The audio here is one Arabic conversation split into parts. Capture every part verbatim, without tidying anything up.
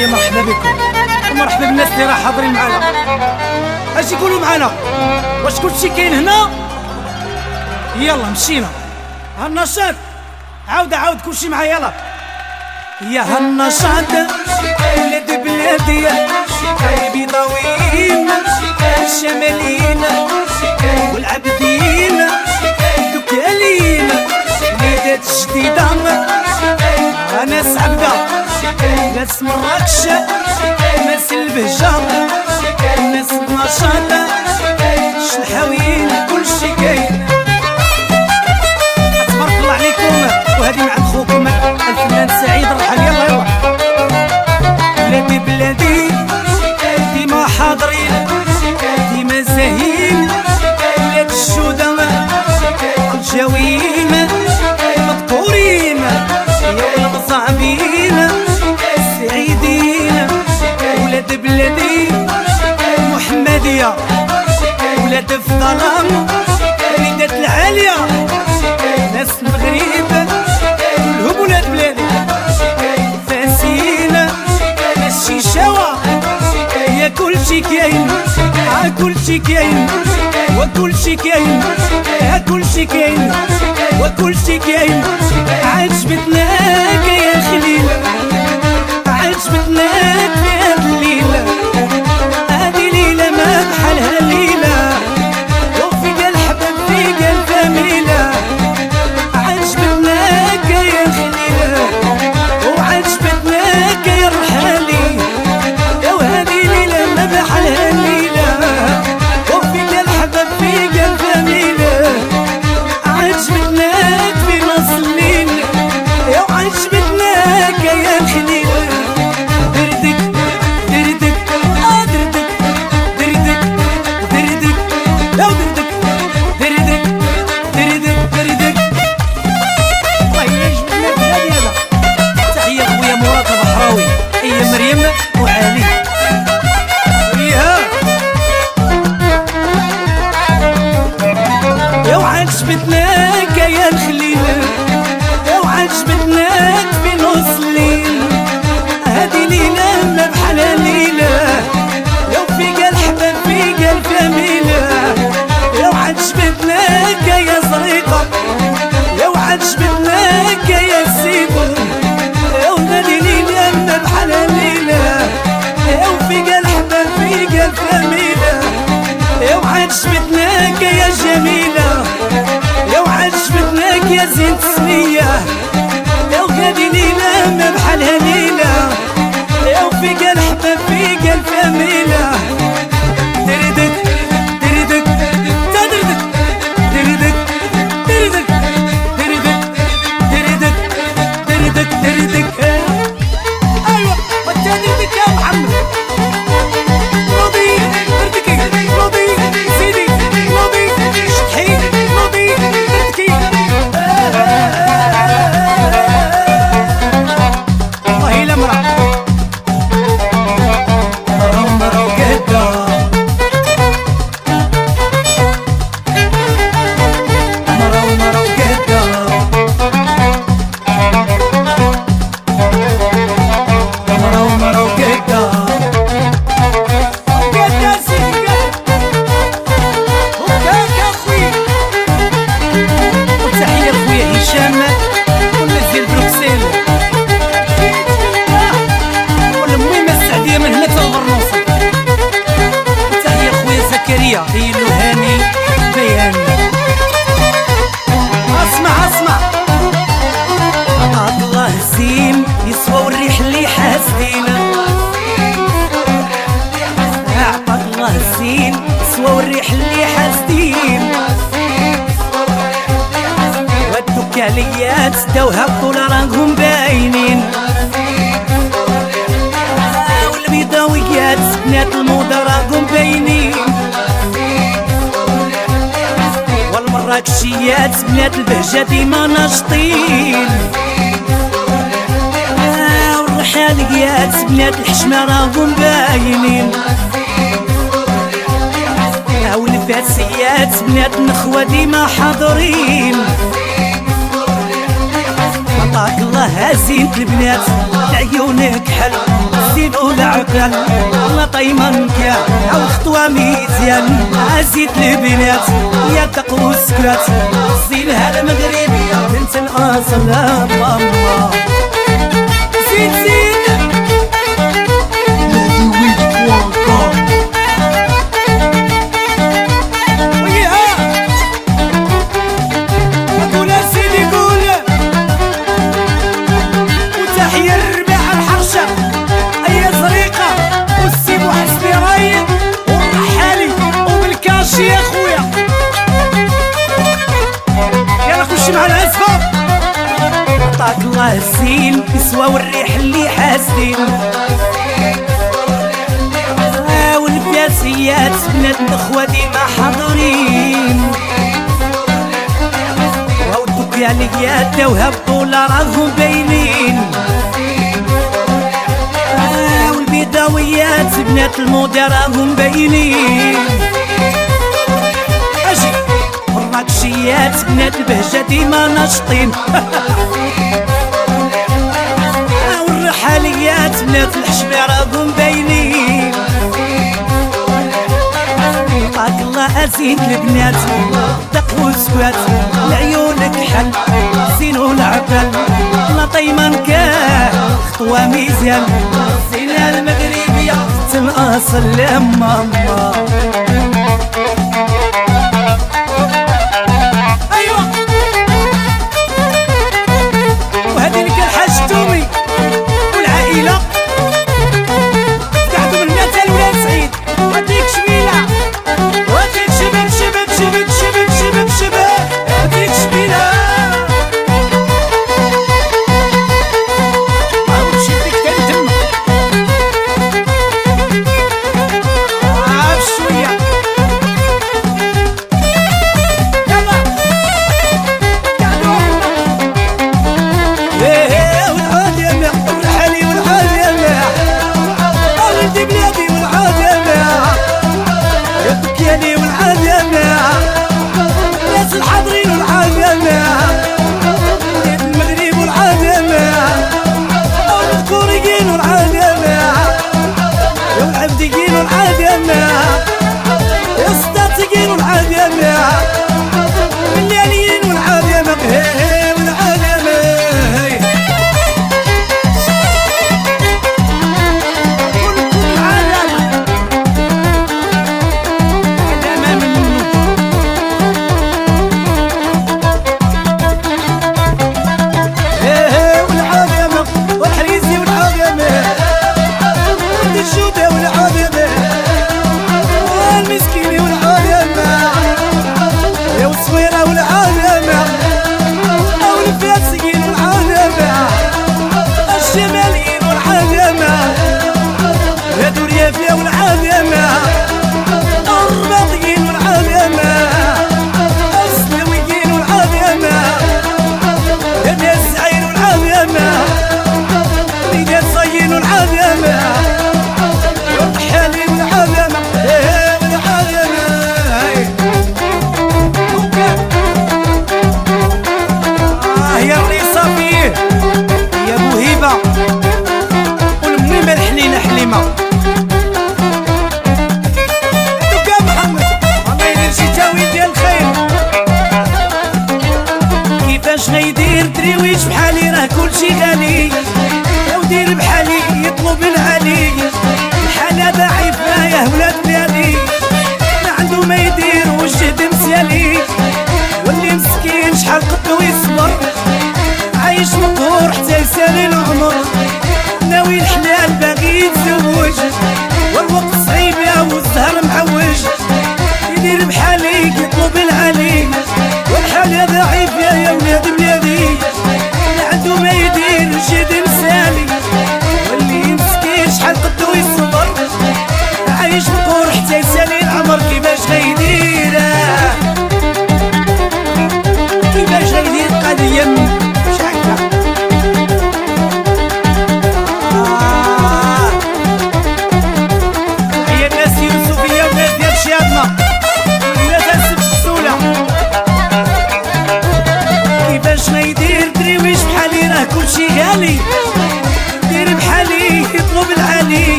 يا مرحبا بكم ومرحبا بالناس اللي راه حاضرين معنا. اش يقولوا معنا؟ واش كلشي كاين هنا؟ يلا مشينا. هالنشاط عاود عاود كلشي معايا يلا. يا هالنشاط ولاد بلادي البيضاويين الشماليين والعبدين الدكالين وليدات جديدة ناس عبدة ناس مراكش ناس البهجة ناس النشاط الشلحاويين كلشي كاين. تبارك الله عليكم. وهذه مع خوكم الفنان سعيد الرحل. يلا يلا بلادي بلادي ديما حاضرين ديما زاهين ولاد الجودة الجاويين مذكورين يا ولاد صعبين سعيدين ولاد بلادي محمدية ولاد الظلام وليدات العالية ناس المغرب كلهم ولاد بلادي فاسين ناس شيشاوة يا كلشي كاين ها كلشي كاين وكلشي كاين ها كلشي كاين وكلشي كاين. عجبتناك يا خليل عجبتناك يا الليلة هادي ليلة ما بحالها ليلة وفي قال حباب في قال فاميلة. عجبتناك يا خليل وعجبتناك يا رحالي يا وهادي ليلة ما بحالها ليلة وفي قال حباب في قال فاميلة. عجبتناك في نص الليل يا وعجبتناك يا خليل. دردك دردك اه دردك دردك دردك لو دردك دردك دردك دردك. الله يعجبنا بهادي هذا. تحية خويا مراد البحراوي هي مريم وعلي. وياها يا وعجبتناك يا الخليل يا وعجبتناك في نص الليل هادي ليلة ما بحالها ليلة يا في قال حباب في قال فاميلة. يا وعجبتناك يا زريقة يا وعجبتناك يا سيدو يا وهادي ليلة ما بحالها ليلة يا وفي قال حباب في قال فاميلة. يا وعجبتناك يا جميلة يا وعجبتناك يا زينة السنية يا وهادي ليلة ما بحالها ليلة يا وفي قال حباب في قال فاميلة. دردك دردك تدردك دردك دردك دردك دردك دردك دردك. ايوه وتدردك يا محمد راضي دردكي راضي سيدي راضي شطحي راضي دردكي. والله لا مرة مرة مرة وقدا مرة ومرة وقدا مرة ومرة وقدا وقدا سيدي وقدا خويا. وتحية لخويا هشام والناس ديال بروكسل والمهمة السعدية من هنا تا البرنوصة. وتحية لخويا زكريا هي هاني بيان. اسمع اسمع عطا الله الزين يسوى والريح اللي حاسدينا. عطا الله الزين يسوى والريح اللي حاسدين والدكاليات داوها بطولة راهم باينين والبيضاويات بنات الموضة راهم باينين والمراكشيات بنات البهجة ديما ناشطين والرحاليات بنات الحشمة راهم باينين والفاسيات بنات النخوة ديما حاضرين. عطاك الله زينة البنات لعيونك حل زين والعقل الله طيمنك يا عاود خطوة ميزيان زينة البنات يا دق والسكرات زينها المغربية بنت الأصل ماما زين زين يا خويا يلا خشي مع الاسباب عطاك الله الزين يسوى والريح اللي حاسين والبياسيات بنات الاخوة ديما حاضرين وهاو الدكيانيات وهبوا لا راهم باينين والبيضاويات بنات الموضة راهم باينين الراكشيات بنات البهجة ديما ناشطين والرحاليات بنات الحشمة راهم باينين عطاك الله أزين البنات دق وسكوات لعيونك حل زين والعقل الله طيمنك خطوة ميزان الزينة المغربية تنأصل لماما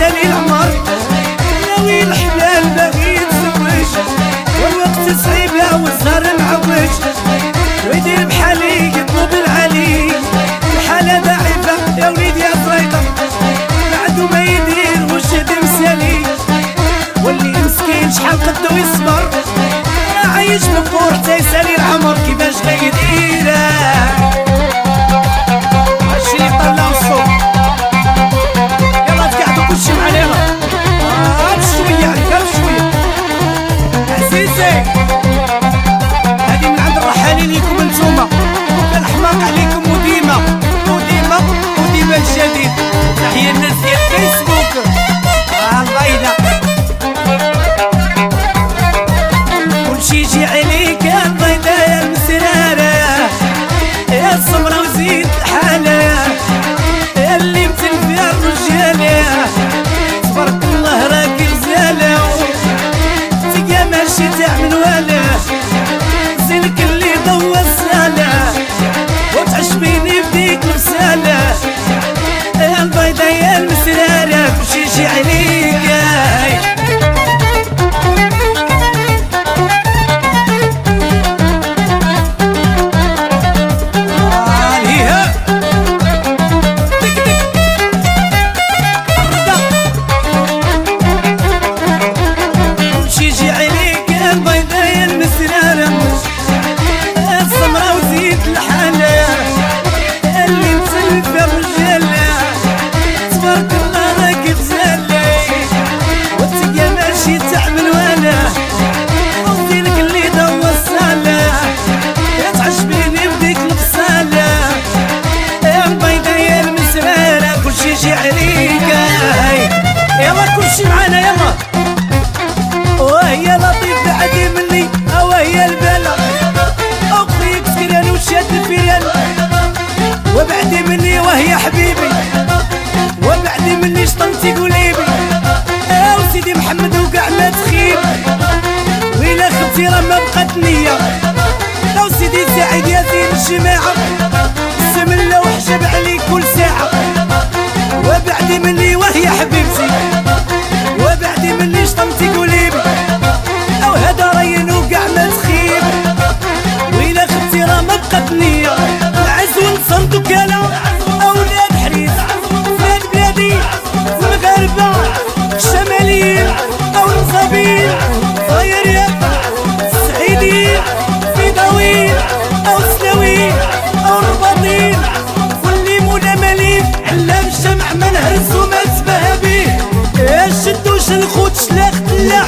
سالي العمر ناوي الحلال باغي يتزوج والوقت صعيبة والزهر معوج ويدير بحالي يطلب العلي الحالة ضعيفة يا وليدي يا فريطة بعدو ما يدير وش مسالي واللي مسكين شحال قدو يصبر عايش مقبور حتى يسالي العمر كيفاش غيديره هادشي اللي طلعو الصوت يلا تقعدو كلشي معانا يلا هاد شوية عليك هاد شوية عزيزي هادي من عند الرحالين ليكم انتوما كنحماق عليكم وديما وديما وديما الجديد تحية الناس ديال فيسبوك ها البيضة كلشي يجي عليك يا البيضة يا المسرارة يا السمرة وزيد الحالة يا اللي مثل فيها الرجالة تبارك الله راكي غزالة تلقى ماشي تعمل ولا زينك اللي ضوى السالة وتعجبيني بديك الرسالة يا البيضة يا المسرارة كلشي يجي عليك يلا كلشي معانا يلا وهي لطيف بعدي مني وهي البلا اخويك سكران وشاد الفيران وبعدي مني وهي حبيبي وبعدي مني شطنتي قوليبي او سيدي محمد وقع ما تخيب ويلا خبتي راه ما بقات نية او سيدي سعيد يا زين الجماعة السم الله وحجب عليك كل ساعة وبعدي مني وهي حبيبتي وبعدي مني شطمتي قوليبي او هذا رين وقع ما تخيب ويلا خبتي راه ما بقات نية العز ونصرت وكالة اولاد حريز ولاد بلادي المغاربة الشماليين او المصابين صايرين السعيدين فيضاويين او سلاويين او الرباطين واللي مولا مليف علام الشمع ما نهرس وما تباهى بيه يا شدوش الخوت شلاخ تلاح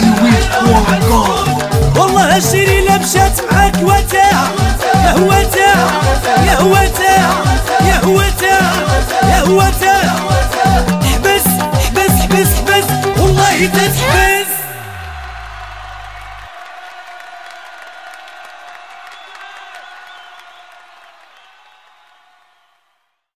والله هالشيري لا مشات معاك وتاها يا هوتاها يا هوتاها يا هوتاها يا هوتاها حبس حبس حبس حبس والله تتحبس